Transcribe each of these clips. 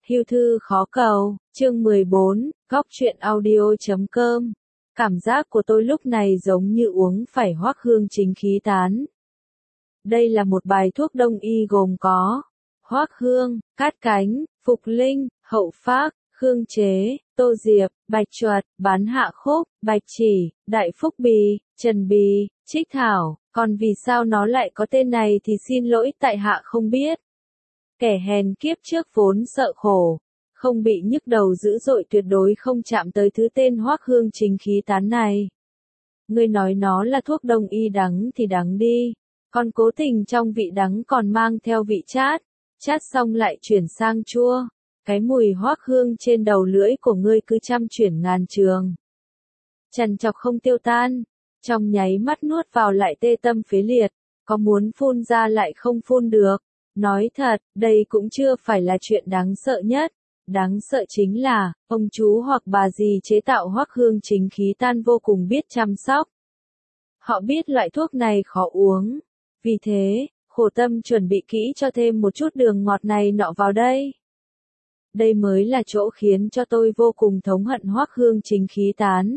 Hưu thư khó cầu, chương 14, góc truyện audio.com. Cảm giác của tôi lúc này giống như uống phải hoắc hương chính khí tán. Đây là một bài thuốc đông y gồm có hoắc hương, cát cánh, phục linh, hậu phác, khương chế, tô diệp, bạch chuột, bán hạ khúc, bạch chỉ, đại phúc bì, trần bì, trích thảo. Còn vì sao nó lại có tên này thì xin lỗi tại hạ không biết. Kẻ hèn kiếp trước vốn sợ khổ, không bị nhức đầu dữ dội tuyệt đối không chạm tới thứ tên hoắc hương chính khí tán này. Ngươi nói nó là thuốc đông y đắng thì đắng đi, còn cố tình trong vị đắng còn mang theo vị chát, chát xong lại chuyển sang chua. Cái mùi hoắc hương trên đầu lưỡi của ngươi cứ trăm chuyển ngàn trường. Trằn trọc không tiêu tan, trong nháy mắt nuốt vào lại tê tâm phế liệt, có muốn phun ra lại không phun được. Nói thật, đây cũng chưa phải là chuyện đáng sợ nhất. Đáng sợ chính là, ông chú hoặc bà dì chế tạo hoắc hương chính khí tan vô cùng biết chăm sóc. Họ biết loại thuốc này khó uống. Vì thế, khổ tâm chuẩn bị kỹ cho thêm một chút đường ngọt này nọ vào đây. Đây mới là chỗ khiến cho tôi vô cùng thống hận hoắc hương chính khí tán.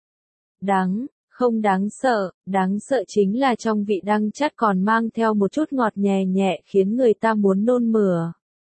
Không đáng sợ chính là trong vị đắng chát còn mang theo một chút ngọt nhẹ nhẹ khiến người ta muốn nôn mửa.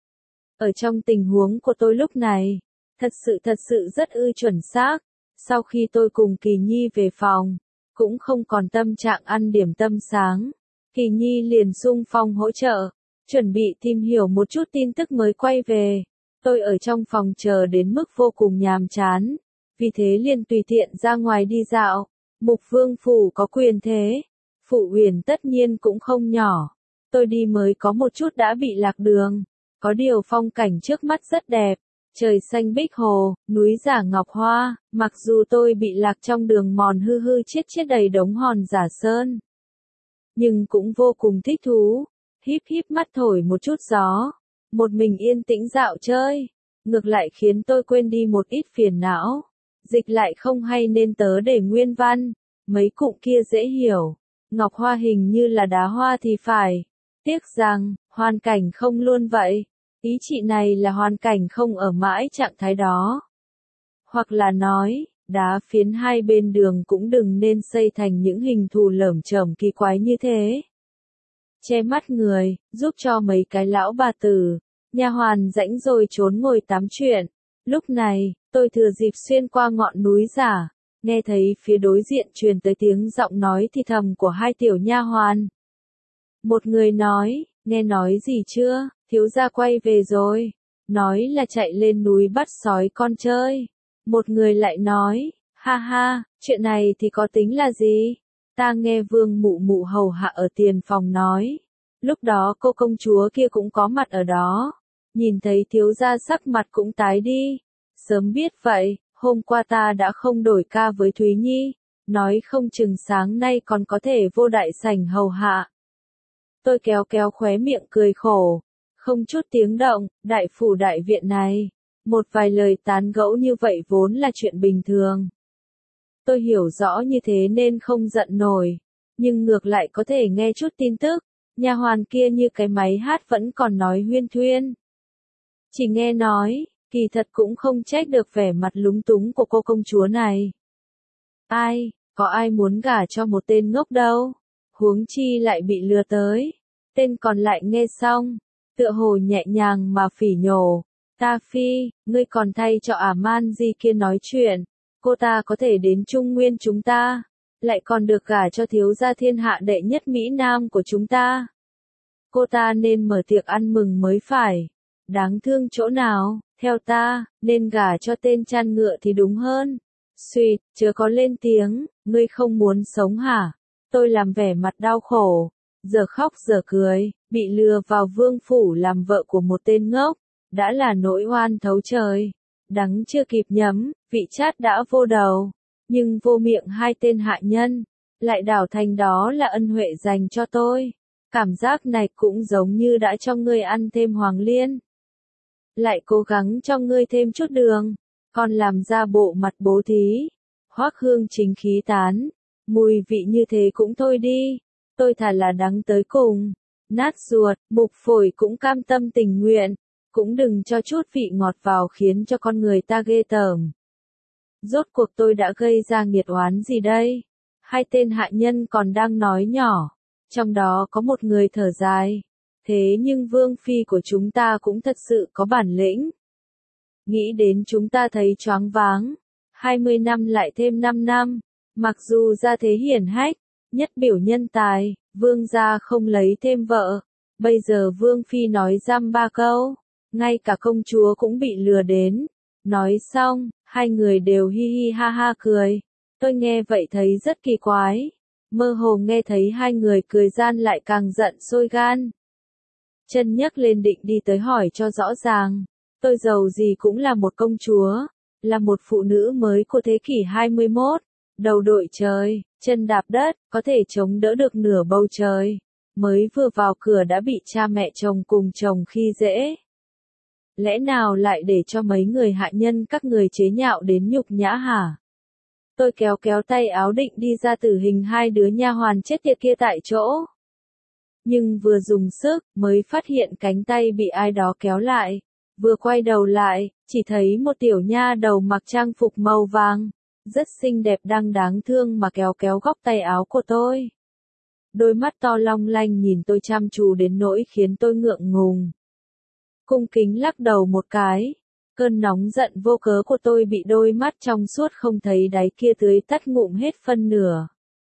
Ở trong tình huống của tôi lúc này, thật sự rất chuẩn xác. Sau khi tôi cùng Kỳ Nhi về phòng, cũng không còn tâm trạng ăn điểm tâm sáng. Kỳ Nhi liền xung phong hỗ trợ, chuẩn bị tìm hiểu một chút tin tức mới quay về. Tôi ở trong phòng chờ đến mức vô cùng nhàm chán, vì thế liền tùy tiện ra ngoài đi dạo. Mục Vương phủ có quyền thế, Phụ Huyền tất nhiên cũng không nhỏ. Tôi đi mới có một chút đã bị lạc đường. Có điều phong cảnh trước mắt rất đẹp, trời xanh bích hồ, núi giả ngọc hoa. Mặc dù tôi bị lạc trong đường mòn hư chết đầy đống hòn giả sơn, nhưng cũng vô cùng thích thú. Híp mắt thổi một chút gió, một mình yên tĩnh dạo chơi, ngược lại khiến tôi quên đi một ít phiền não. Dịch lại không hay nên tớ để nguyên văn, mấy cụm kia dễ hiểu. Ngọc hoa hình như là đá hoa thì phải. Tiếc rằng, hoàn cảnh không luôn vậy. Ý chị này là hoàn cảnh không ở mãi trạng thái đó. Hoặc là nói, đá phiến hai bên đường cũng đừng nên xây thành những hình thù lởm chởm kỳ quái như thế. Che mắt người, giúp cho mấy cái lão bà tử, nha hoàn rãnh rồi trốn ngồi tám chuyện. Lúc này, tôi thừa dịp xuyên qua ngọn núi giả, nghe thấy phía đối diện truyền tới tiếng giọng nói thì thầm của hai tiểu nha hoàn. Một người nói, nghe nói gì chưa, thiếu gia quay về rồi, nói là chạy lên núi bắt sói con chơi. Một người lại nói, ha ha, chuyện này thì có tính là gì, ta nghe Vương mụ mụ hầu hạ ở tiền phòng nói. Lúc đó cô công chúa kia cũng có mặt ở đó, nhìn thấy thiếu gia sắc mặt cũng tái đi. Sớm biết vậy, hôm qua ta đã không đổi ca với Thúy Nhi, nói không chừng sáng nay còn có thể vô đại sảnh hầu hạ. Tôi kéo khóe miệng cười khổ, không chút tiếng động. Đại phủ đại viện này, một vài lời tán gẫu như vậy vốn là chuyện bình thường. Tôi hiểu rõ như thế nên không giận nổi, nhưng ngược lại có thể nghe chút tin tức. Nha hoàn kia như cái máy hát vẫn còn nói huyên thuyên. Chỉ nghe nói, kỳ thật cũng không trách được vẻ mặt lúng túng của cô công chúa này. Có ai muốn gả cho một tên ngốc đâu, huống chi lại bị lừa tới. Tên còn lại nghe xong, tựa hồ nhẹ nhàng mà phỉ nhổ. Ta phi, ngươi còn thay cho Man Di kia nói chuyện, cô ta có thể đến Trung Nguyên chúng ta, lại còn được gả cho thiếu gia thiên hạ đệ nhất Mỹ Nam của chúng ta. Cô ta nên mở tiệc ăn mừng mới phải. Đáng thương chỗ nào, theo ta, nên gả cho tên chăn ngựa thì đúng hơn. Xuyệt, chớ có lên tiếng, ngươi không muốn sống hả? Tôi làm vẻ mặt đau khổ, giờ khóc giờ cười, bị lừa vào vương phủ làm vợ của một tên ngốc, đã là nỗi oan thấu trời. Đắng chưa kịp nhấm, vị chát đã vô đầu, nhưng vô miệng hai tên hạ nhân, lại đảo thành đó là ân huệ dành cho tôi. Cảm giác này cũng giống như đã cho ngươi ăn thêm hoàng liên, lại cố gắng cho ngươi thêm chút đường, còn làm ra bộ mặt bố thí. Hoắc hương chính khí tán, mùi vị như thế cũng thôi đi, tôi thà là đắng tới cùng, nát ruột, mục phổi cũng cam tâm tình nguyện. cũng đừng cho chút vị ngọt vào khiến cho con người ta ghê tởm. Rốt cuộc tôi đã gây ra nghiệt oán gì đây? Hai tên hạ nhân còn đang nói nhỏ, trong đó có một người thở dài. Thế nhưng vương phi của chúng ta cũng thật sự có bản lĩnh. Nghĩ đến chúng ta thấy choáng váng. 20 năm lại thêm 5 năm, mặc dù gia thế hiển hách, nhất biểu nhân tài, vương gia không lấy thêm vợ. Bây giờ vương phi nói dăm ba câu, ngay cả công chúa cũng bị lừa đến. Nói xong, hai người đều hi hi ha ha cười. Tôi nghe vậy thấy rất kỳ quái. Mơ hồ nghe thấy hai người cười gian lại càng giận sôi gan. Chân nhấc lên định đi tới hỏi cho rõ ràng. Tôi giàu gì cũng là một công chúa, là một phụ nữ mới của thế kỷ 21, đầu đội trời, chân đạp đất, có thể chống đỡ được nửa bầu trời. Mới vừa vào cửa đã bị cha mẹ chồng cùng chồng khi dễ. Lẽ nào lại để cho mấy người hạ nhân các người chế nhạo đến nhục nhã hả? Tôi kéo kéo tay áo định đi ra tử hình hai đứa nha hoàn chết tiệt kia tại chỗ. Nhưng vừa dùng sức, mới phát hiện cánh tay bị ai đó kéo lại. Vừa quay đầu lại, chỉ thấy một tiểu nha đầu mặc trang phục màu vàng, rất xinh đẹp đang đáng thương mà kéo kéo góc tay áo của tôi. Đôi mắt to long lanh nhìn tôi chăm chú đến nỗi khiến tôi ngượng ngùng. Cung kính lắc đầu một cái. Cơn nóng giận vô cớ của tôi bị đôi mắt trong suốt không thấy đáy kia tưới tắt ngụm hết phân nửa.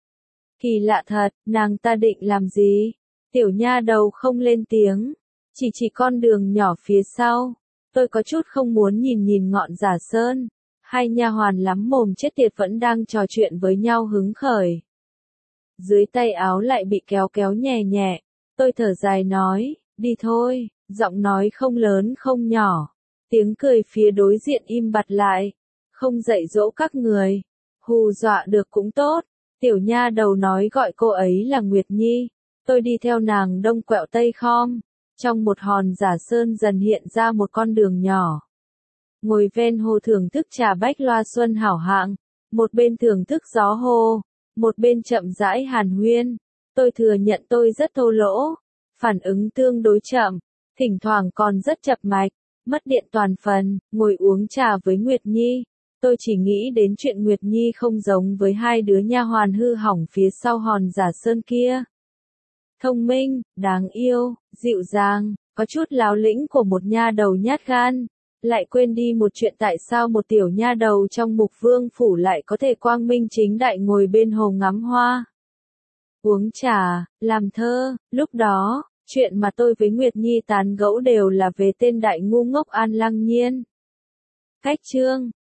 Kỳ lạ thật, nàng ta định làm gì? Tiểu nha đầu không lên tiếng, chỉ con đường nhỏ phía sau. Tôi có chút không muốn nhìn ngọn giả sơn. Hai nha hoàn lắm mồm chết tiệt vẫn đang trò chuyện với nhau hứng khởi. Dưới tay áo lại bị kéo kéo nhẹ nhẹ. Tôi thở dài nói, đi thôi, giọng nói không lớn không nhỏ. Tiếng cười phía đối diện im bặt lại. Không dạy dỗ các người. Hù dọa được cũng tốt. Tiểu nha đầu nói gọi cô ấy là Nguyệt Nhi. Tôi đi theo nàng đông quẹo tây khom. Trong một hòn giả sơn dần hiện ra một con đường nhỏ. Ngồi ven hồ thưởng thức trà bách loa xuân hảo hạng. Một bên thưởng thức gió hồ. Một bên chậm rãi hàn huyên. Tôi thừa nhận tôi rất thô lỗ. Phản ứng tương đối chậm. Thỉnh thoảng còn rất chập mạch. Mất điện toàn phần. Ngồi uống trà với Nguyệt Nhi. Tôi chỉ nghĩ đến chuyện Nguyệt Nhi không giống với hai đứa nha hoàn hư hỏng phía sau hòn giả sơn kia. Thông minh, đáng yêu, dịu dàng, có chút láo lĩnh của một nha đầu nhát gan. Lại quên đi một chuyện tại sao một tiểu nha đầu trong mục vương phủ lại có thể quang minh chính đại ngồi bên hồ ngắm hoa. Uống trà, làm thơ, lúc đó, chuyện mà tôi với Nguyệt Nhi tán gẫu đều là về tên đại ngu ngốc An Lăng Nhiên. Cách chương